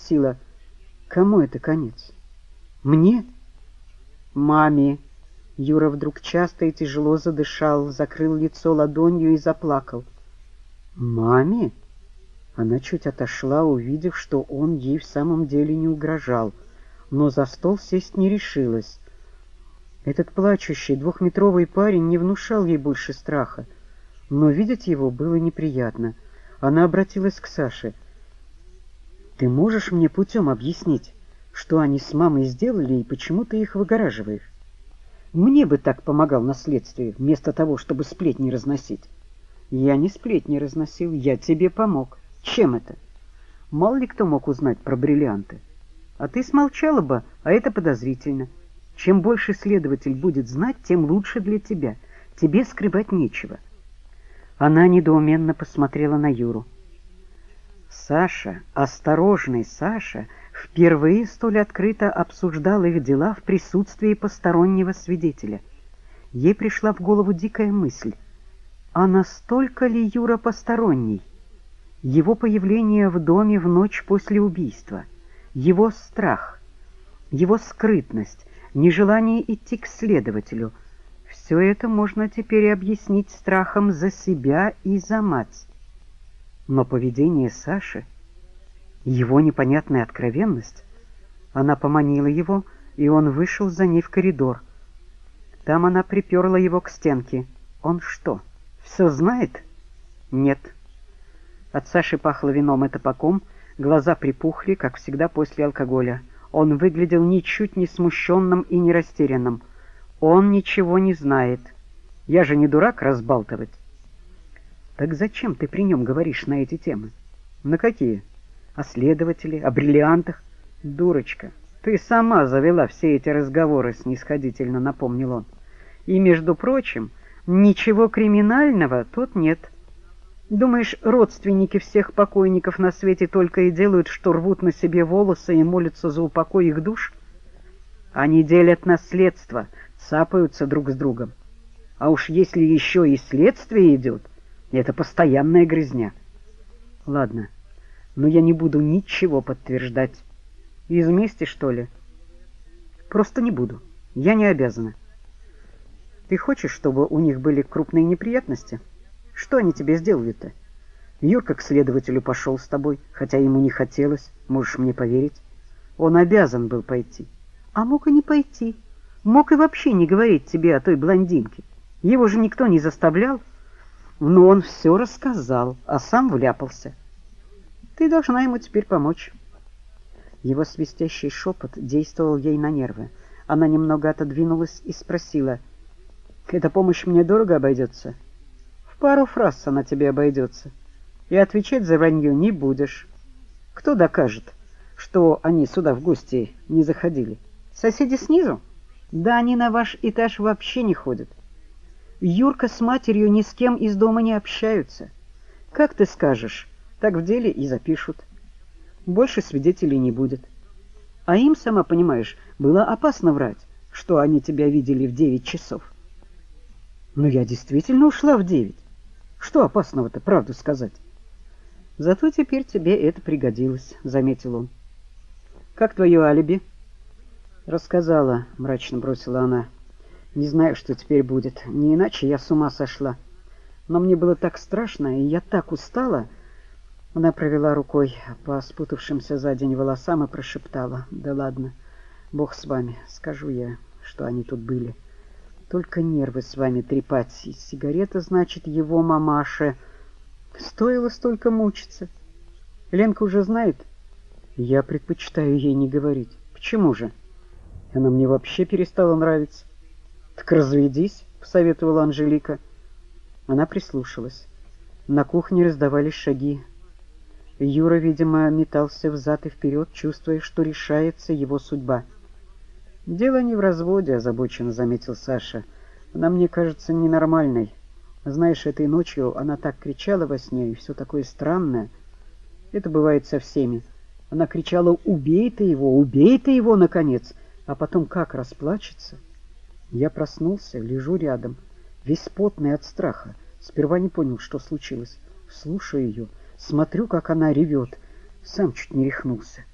спросила: «Кому это конец? Мне?» «Маме». Юра вдруг часто и тяжело задышал, закрыл лицо ладонью и заплакал. «Маме?» Она чуть отошла, увидев, что он ей в самом деле не угрожал, но за стол сесть не решилась. Этот плачущий двухметровый парень не внушал ей больше страха, но видеть его было неприятно. Она обратилась к Саше. «Ты можешь мне путем объяснить, что они с мамой сделали и почему ты их выгораживаешь? Мне бы так помогал на следствии, вместо того, чтобы сплетни разносить». «Я не сплетни разносил, я тебе помог. Чем это? Мало ли кто мог узнать про бриллианты. А ты смолчала бы, а это подозрительно. Чем больше следователь будет знать, тем лучше для тебя. Тебе скрывать нечего». Она недоуменно посмотрела на Юру. Саша, осторожный Саша, впервые столь открыто обсуждал их дела в присутствии постороннего свидетеля. Ей пришла в голову дикая мысль: а настолько ли Юра посторонний? Его появление в доме в ночь после убийства, его страх, его скрытность, нежелание идти к следователю — все это можно теперь объяснить страхом за себя и за мать. Но поведение Саши, его непонятная откровенность, она поманила его, и он вышел за ней в коридор. Там она приперла его к стенке. Он что, все знает? Нет. От Саши пахло вином и табаком, глаза припухли, как всегда после алкоголя. Он выглядел ничуть не смущенным и не растерянным. Он ничего не знает. Я же не дурак разбалтывать. Так зачем ты при нем говоришь на эти темы? На какие? О следователе, о бриллиантах? Дурочка, ты сама завела все эти разговоры, снисходительно напомнил он. И, между прочим, ничего криминального тут нет. Думаешь, родственники всех покойников на свете только и делают, что рвут на себе волосы и молятся за упокой их душ? Они делят наследство, цапаются друг с другом. А уж если еще и следствие идет, это постоянная грызня. Ладно, но я не буду ничего подтверждать. Из мести, что ли? Просто не буду. Я не обязана. Ты хочешь, чтобы у них были крупные неприятности? Что они тебе сделали-то? Юрка к следователю пошел с тобой, хотя ему не хотелось, можешь мне поверить. Он обязан был пойти. А мог и не пойти. Мог и вообще не говорить тебе о той блондинке. Его же никто не заставлял. Но он все рассказал, а сам вляпался. Ты должна ему теперь помочь. Его свистящий шепот действовал ей на нервы. Она немного отодвинулась и спросила: «Эта помощь мне дорого обойдется?» «В пару фраз она тебе обойдется. И отвечать за вранье не будешь. Кто докажет, что они сюда в гости не заходили? Соседи снизу? Да они на ваш этаж вообще не ходят. Юрка с матерью ни с кем из дома не общаются. Как ты скажешь, так в деле и запишут. Больше свидетелей не будет. А им, сама понимаешь, было опасно врать, что они тебя видели в 9 часов. Но я действительно ушла в 9. Что опасного-то, правду сказать? Зато теперь тебе это пригодилось, заметил он. Как твое алиби? Рассказала, мрачно бросила она. Не знаю, что теперь будет. Не иначе я с ума сошла. Но мне было так страшно, и я так устала. Она провела рукой по спутавшимся за день волосам и прошептала: «Да ладно, Бог с вами, скажу я, что они тут были. Только нервы с вами трепать. И сигарета, значит, его мамаше. Стоило столько мучиться. Ленка уже знает?» «Я предпочитаю ей не говорить». «Почему же? Она мне вообще перестала нравиться». «Так разведись», — посоветовала Анжелика. Она прислушалась. На кухне раздавались шаги. Юра, видимо, метался взад и вперед, чувствуя, что решается его судьба. «Дело не в разводе», — озабоченно заметил Саша. «Она мне кажется ненормальной. Знаешь, этой ночью она так кричала во сне, и все такое странное. Это бывает со всеми. Она кричала: убей ты его, наконец!» А потом как расплачется. Я проснулся, лежу рядом, весь потный от страха. Сперва не понял, что случилось. Слушаю ее, смотрю, как она ревет. Сам чуть не рехнулся.